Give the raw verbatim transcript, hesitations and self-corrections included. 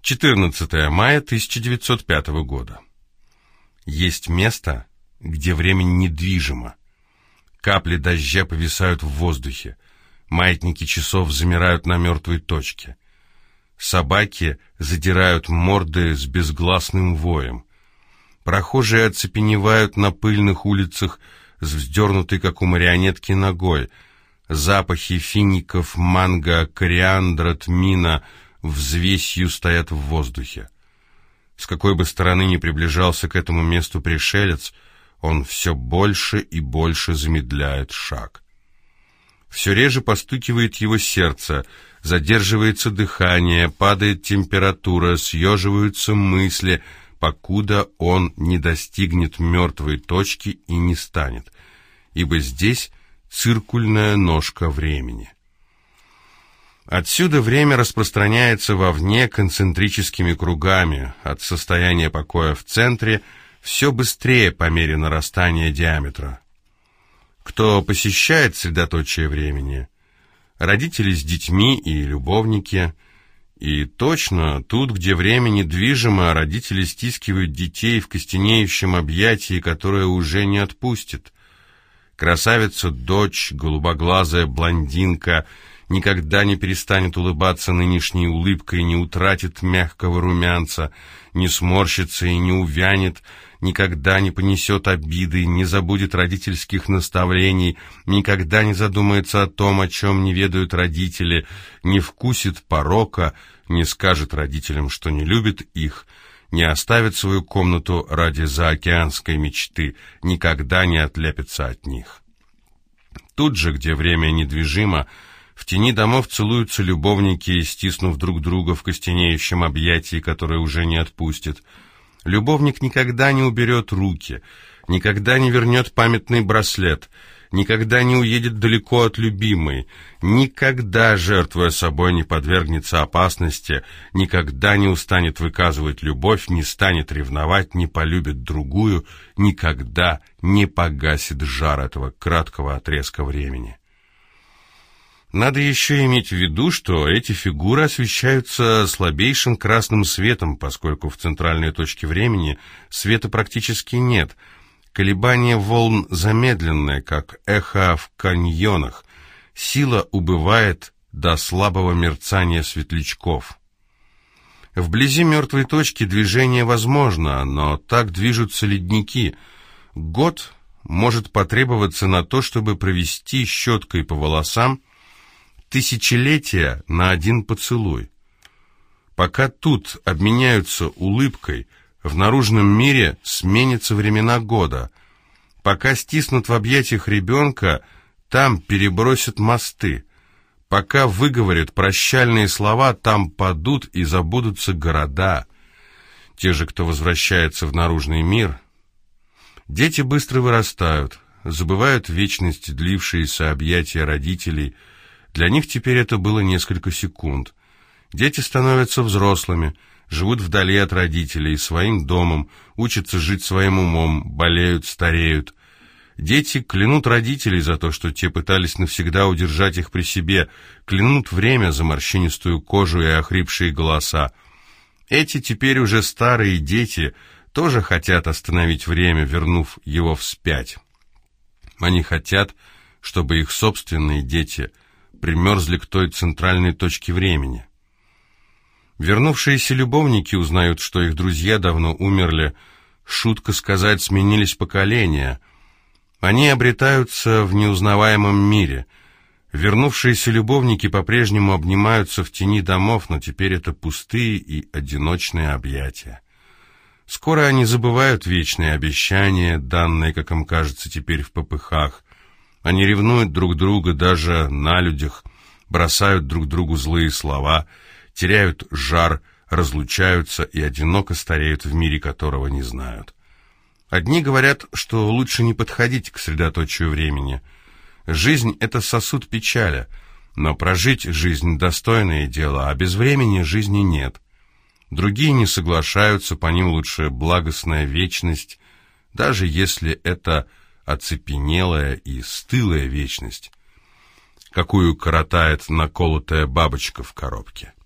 четырнадцатое мая тысяча девятьсот пятого года. Есть место, где время недвижимо. Капли дождя повисают в воздухе. Маятники часов замирают на мертвой точке. Собаки задирают морды с безгласным воем. Прохожие оцепеневают на пыльных улицах с вздернутой, как у марионетки, ногой. Запахи фиников, манго, кориандра, тмина взвесью стоят в воздухе. С какой бы стороны ни приближался к этому месту пришелец, он все больше и больше замедляет шаг. Все реже постукивает его сердце, задерживается дыхание, падает температура, съеживаются мысли, покуда он не достигнет мертвой точки и не станет, ибо здесь циркульная ножка времени. Отсюда время распространяется вовне концентрическими кругами, от состояния покоя в центре все быстрее по мере нарастания диаметра. Кто посещает средоточие времени? Родители с детьми и любовники. И точно тут, где время недвижимо, родители стискивают детей в костенеющем объятии, которое уже не отпустит. Красавица-дочь, голубоглазая блондинка, никогда не перестанет улыбаться нынешней улыбкой, не утратит мягкого румянца, не сморщится и не увянет, никогда не понесет обиды, не забудет родительских наставлений, никогда не задумается о том, о чем не ведают родители, не вкусит порока, не скажет родителям, что не любит их, не оставит свою комнату ради заокеанской мечты, никогда не отлепится от них. Тут же, где время недвижимо, в тени домов целуются любовники, стиснув друг друга в костенеющем объятии, которое уже не отпустит. Любовник никогда не уберет руки, никогда не вернет памятный браслет, никогда не уедет далеко от любимой, никогда, жертвуя собой, не подвергнется опасности, никогда не устанет выказывать любовь, не станет ревновать, не полюбит другую, никогда не погасит жар этого краткого отрезка времени. Надо еще иметь в виду, что эти фигуры освещаются слабейшим красным светом, поскольку в центральной точке времени света практически нет. Колебание волн замедленное, как эхо в каньонах. Сила убывает до слабого мерцания светлячков. Вблизи мертвой точки движение возможно, но так движутся ледники. Год может потребоваться на то, чтобы провести щеткой по волосам, тысячелетия на один поцелуй. Пока тут обменяются улыбкой, в наружном мире сменятся времена года. Пока стиснут в объятиях ребенка, там перебросят мосты. Пока выговорят прощальные слова, там падут и забудутся города. Те же, кто возвращается в наружный мир. Дети быстро вырастают, забывают вечность длившиеся объятия родителей. Для них теперь это было несколько секунд. Дети становятся взрослыми, живут вдали от родителей, своим домом, учатся жить своим умом, болеют, стареют. Дети клянут родителей за то, что те пытались навсегда удержать их при себе, клянут время за морщинистую кожу и охрипшие голоса. Эти теперь уже старые дети тоже хотят остановить время, вернув его вспять. Они хотят, чтобы их собственные дети примерзли к той центральной точке времени. Вернувшиеся любовники узнают, что их друзья давно умерли. Шутка сказать, сменились поколения. Они обретаются в неузнаваемом мире. Вернувшиеся любовники по-прежнему обнимаются в тени домов, но теперь это пустые и одиночные объятия. Скоро они забывают вечные обещания, данные, как им кажется, теперь в попыхах. Они ревнуют друг друга даже на людях, бросают друг другу злые слова, теряют жар, разлучаются и одиноко стареют в мире, которого не знают. Одни говорят, что лучше не подходить к средоточию времени. Жизнь — это сосуд печали, но прожить жизнь — достойное дело, а без времени жизни нет. Другие не соглашаются, по ним лучше благостная вечность, даже если это оцепенелая и стылая вечность, какую коротает наколотая бабочка в коробке.